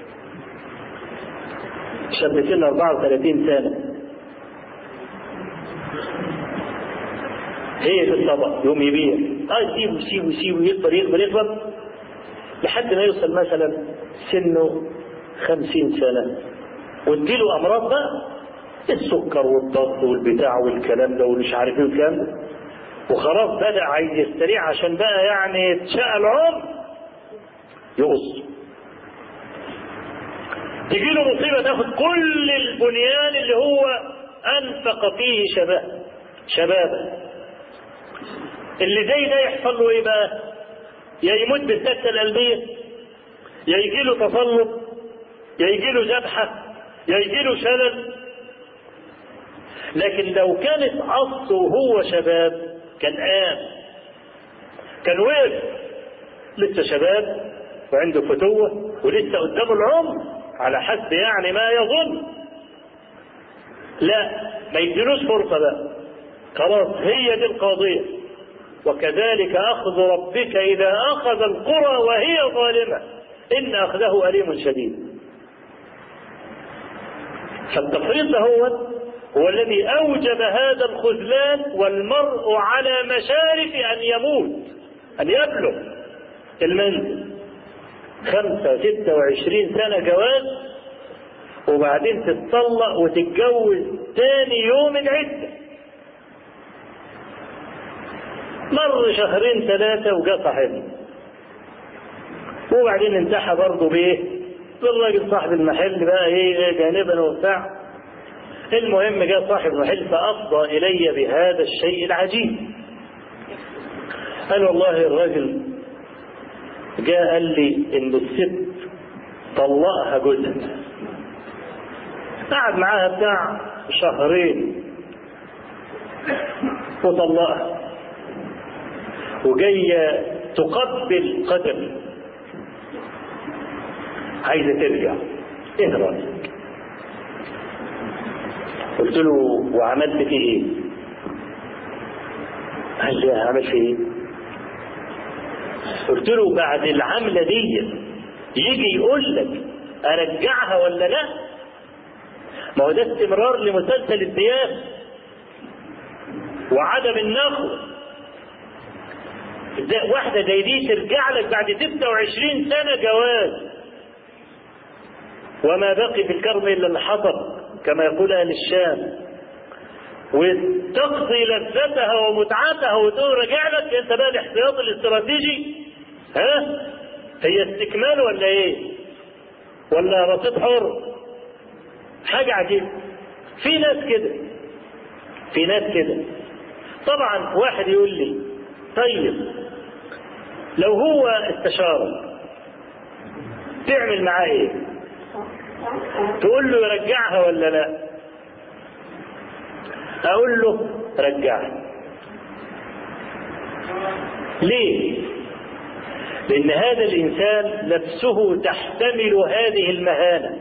شاب سن أربعة وثلاثين سنة. هي في الطبق يوم يبيع، اه يسيب ويسيب ويسيب ويكبر يكبر يكبر لحد ما يوصل مثلا سنه خمسين سنة، وتجيله أمراض بقى، السكر والضغط والبتاع والكلام ده ومش عارف ايه والكلام ده، وخلاص بدأ عايز يستريح عشان بقى يعني يتشقى العمر، يقص. تجيله مصيبة تاخد كل البنيان اللي هو أنفق فيه شباب شبابه. اللي زي ده يحصل له ايه بقى؟ يا يموت بالسكتة القلبية، يا يجيله تصلب، يا يجيله ذبحة، يا يجيله شلل. لكن لو كانت أصله وهو شباب كان قام، كان وقف، لسه شباب وعنده فتوة ولسه قدامه العمر على حسب يعني ما يظن. لا، ما يديلوش فرصة بقى، خلاص هي دي القضية. وكذلك أخذ ربك إذا أخذ القرى وهي ظالمة إن أخذه أليم شديد. فالتفريط هو هو الذي أوجب هذا الخذلان، والمرء على مشارف أن يموت، أن يبلغ المنزل خمسة ستة وعشرين سنة جواز، وبعدين تتطلق وتتجوز تاني يوم العدة. مر شهرين ثلاثة وجاء صاحبنا، وبعدين انتحى برضه بايه؟ بالراجل صاحب المحل بقى ايه جانبا وبتاع. المهم جاء صاحب المحل فأفضى إلي بهذا الشيء العجيب. قال والله الراجل جاء قال لي إن الست طلقها جوزها، قعد معاها بتاع شهرين وطلقها، وجاية تقبل قدم، عايزة ترجع. ايه رأيك؟ قلت له وعملت فيه ايه؟ قال لي هعمل فيه ايه؟ قلت له بعد العملة دي يجي يقول لك ارجعها ولا لا؟ ما هو ده استمرار لمسلسل الديان وعدم النخوة. واحدة زي دي ترجع لك بعد ستة وعشرين سنة جواز، وما بقي في الكرم إلا الحطب كما يقول أهل الشام، وتقضي لذتها ومتعتها وتقول رجع لك انت بقى الاحتياط الاستراتيجي. ها؟ هي استكمال ولا ايه؟ ولا رصيد حر؟ حاجة عجيبة. في ناس كده، في ناس كده. طبعا واحد يقول لي طيب لو هو استشارك تعمل معاه ايه؟ تقول له يرجعها ولا لا؟ اقول له رجعها. ليه؟ لان هذا الانسان نفسه تحتمل هذه المهانة،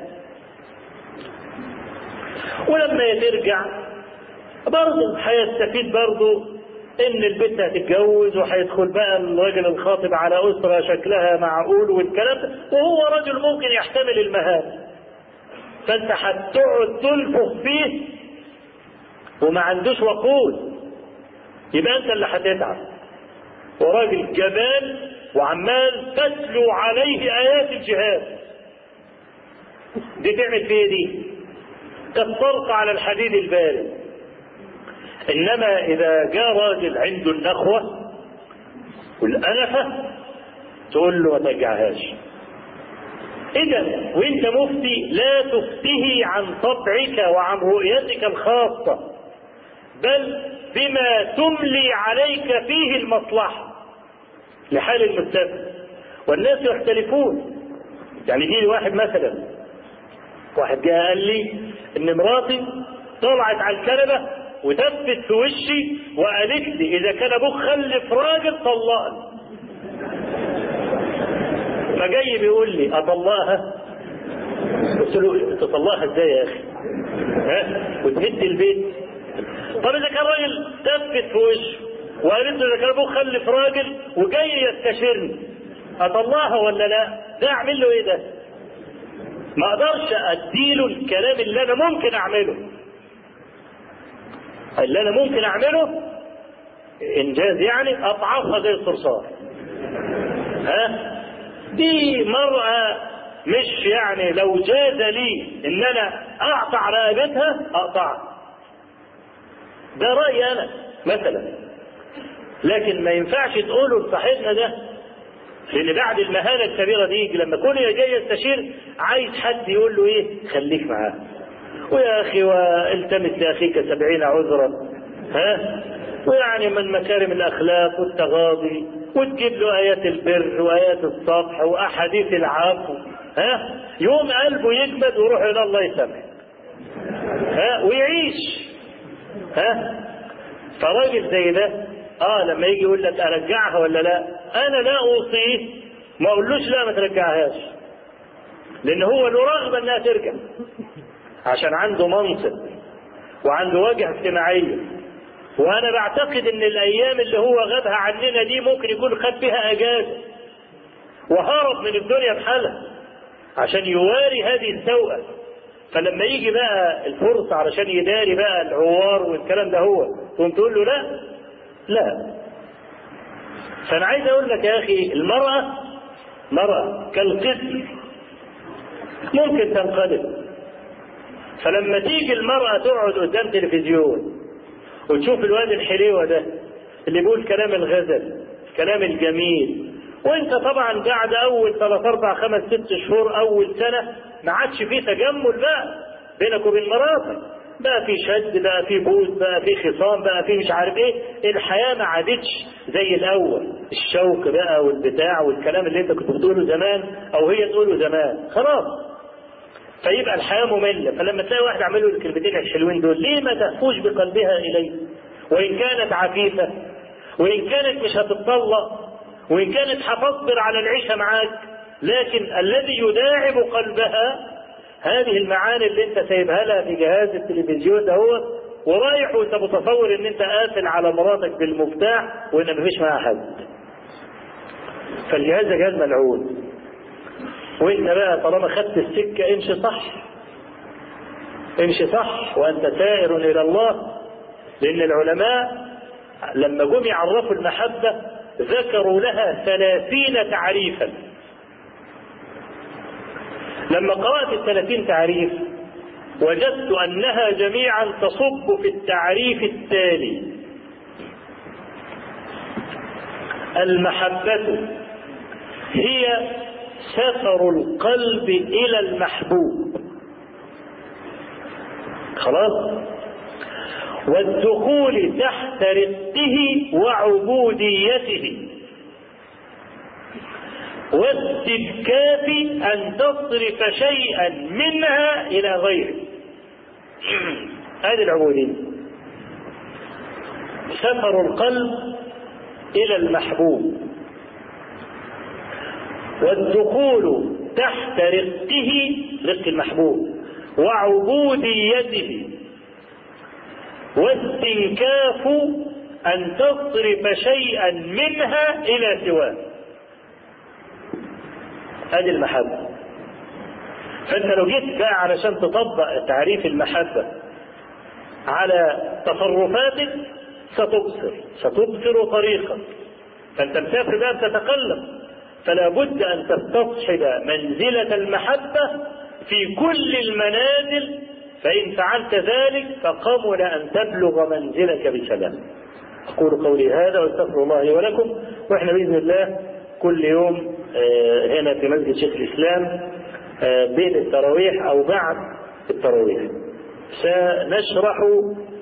ولما ترجع برضه هيستفيد برضه ان البنت هتتجوز وهيدخل بقى الراجل الخاطب على اسرة شكلها معقول والكلام ده، وهو رجل ممكن يحتمل المهانة. فانت هتقعد تلفظ فيه وما عندوش وقود، يبقى انت اللي هتتعب. وراجل جبان وعمال تتلو عليه ايات الجهاد، دي تعمل فيه دي الطرق على الحديد البارد. انما اذا جاء راجل عنده النخوة والأنفة تقول له ما ترجعهاش. اذا وانت مفتي لا تفتيه عن طبعك وعن رؤيتك الخاصة، بل بما تملي عليك فيه المصلحة. لحال المسافر، والناس يختلفون. يعني يجي لي واحد مثلا، واحد جاء قال لي ان مراتي طلعت على الكنبه وتفت في وشي وقالت لي اذا كان ابوك خلف راجل طلقني. فجاي بيقول لي اطلقها؟ قلت له تطلقها ازاي يا اخي؟ ها؟ وتهد البيت؟ طب اذا كان راجل تفت في وشه وقالت له اذا كان ابوك خلف راجل وجاي يستشيرني اطلقها ولا لا؟ ده اعمل له ايه ده؟ ما اقدرش اديله الكلام اللي انا ممكن اعمله. اللي انا ممكن اعمله انجاز، يعني اضعفها زي الصرصار. ها؟ دي مرأة مش يعني لو جاز لي ان انا اقطع رقبتها اقطعها. ده رأيي انا مثلا. لكن ما ينفعش تقولوا لصاحبنا ده، لان بعد المهانة الكبيرة دي لما كل جاي يستشير عايز حد يقول له ايه؟ خليك معاه ويا اخي والتمس لاخيك سبعين عذرا، ها؟ ويعني من مكارم الاخلاق والتغاضي، وتجيب له ايات البر وايات الصفح واحاديث العفو، ها؟ يوم قلبه يجمد ويروح الى الله يسامحه، ها؟ ويعيش. ها؟ فراجل زي ده اه لما يجي يقول لك ارجعها ولا لا، انا لا اوصيه، ما اقولوش لا ما ترجعهاش، لان هو له رغبه انها ترجع عشان عنده منصب وعنده وجهه اجتماعيه. وانا بعتقد ان الايام اللي هو غابها عننا دي ممكن يكون خد فيها اجازه وهرب من الدنيا بحالها عشان يواري هذه السوءه. فلما يجي بقى الفرصه علشان يداري بقى العوار والكلام ده هو تقوم تقول له لا لا. فانا عايز اقول لك يا اخي المراه مرأة كالقسم ممكن تنقلب. فلما تيجي المرأة تقعد قدام تلفزيون وتشوف الواد الحليوة ده اللي بيقول كلام الغزل كلام الجميل، وانت طبعا بعد اول ثلاث اربع خمس ست شهور اول سنة ما عادش فيه تجمل بقى بينك وبين مراتك، بقى في شد، بقى في بوز، بقى في خصام، بقى في مش عارف ايه. الحياة ما عادتش زي الاول، الشوق بقى والبتاع والكلام اللي انت كنت بتقوله زمان او هي تقوله زمان خلاص. فيبقى الحياة مملة. فلما تلاقي واحد عمل له الكلمتين الحلوين دول، ليه ما تهفوش بقلبها إليه؟ وإن كانت عفيفة، وإن كانت مش هتتطلق، وإن كانت هتصبر على العيشة معاك، لكن الذي يداعب قلبها هذه المعاني اللي انت سايبها لها في جهاز التلفزيون ده هو، ورايح وانت متصور ان انت قافل على مراتك بالمفتاح وان مفيش معاها حد. فالجهاز ده جهاز ملعون. وانت بقى طالما خدت السكة امشي صح، امشي صح وانت سائر الى الله. لان العلماء لما جم يعرفوا المحبة ذكروا لها ثلاثين تعريفا. لما قرأت الثلاثين تعريف وجدت انها جميعا تصب في التعريف التالي: المحبة هي سفر القلب إلى المحبوب، خلاص، والدخول تحت رقه وعبوديته، واستبكاف أن تصرف شيئا منها إلى غيره. هذه العبودية، سفر القلب إلى المحبوب، والدخول تحت رقه، رق المحبوب، وعبوديته، واستنكاف أن تصرف شيئا منها إلى سواه. هذه المحبة. فأنت لو جيت بقى علشان تطبق تعريف المحبة على تصرفاتك ستبصر ستبصر طريقك. فأنت مسافر بقى تتقلب، فلا بد أن تستصحب منزلة المحبة في كل المنازل، فإن فعلت ذلك فقمن أن تبلغ منزلك بسلام. أقول قولي هذا واستغفر الله لي ولكم. وإحنا بإذن الله كل يوم هنا في مسجد شيخ الإسلام بين التراويح أو بعد التراويح سنشرح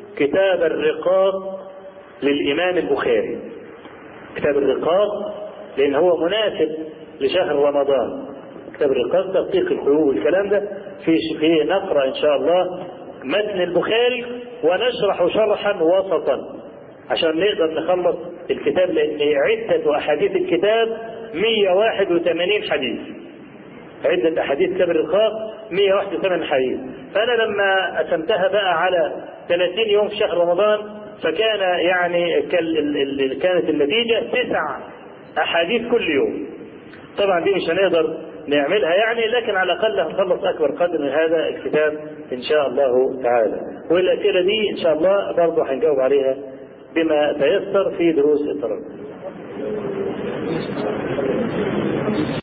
كتاب الرقاق للإمام البخاري. كتاب الرقاق لأن هو مناسب لشهر رمضان. كتاب الرقاق تدقيق القلوب والكلام ده في في نقرأ إن شاء الله متن البخاري ونشرح شرحا وسطا عشان نقدر نخلص الكتاب، لأن عدة أحاديث الكتاب مئة وواحد وثمانين حديث. عدة أحاديث كتاب الرقاق مئة وواحد وثمانين حديث. فأنا لما قسمتها بقى على ثلاثين يوم في شهر رمضان فكان يعني كانت النتيجة تسع أحاديث كل يوم. طبعا دي مش هنقدر نعملها يعني، لكن على الأقل هنخلص أكبر قدر من هذا الكتاب إن شاء الله تعالى. والأسئلة دي إن شاء الله برضه هنجاوب عليها بما تيسر في دروس التربية.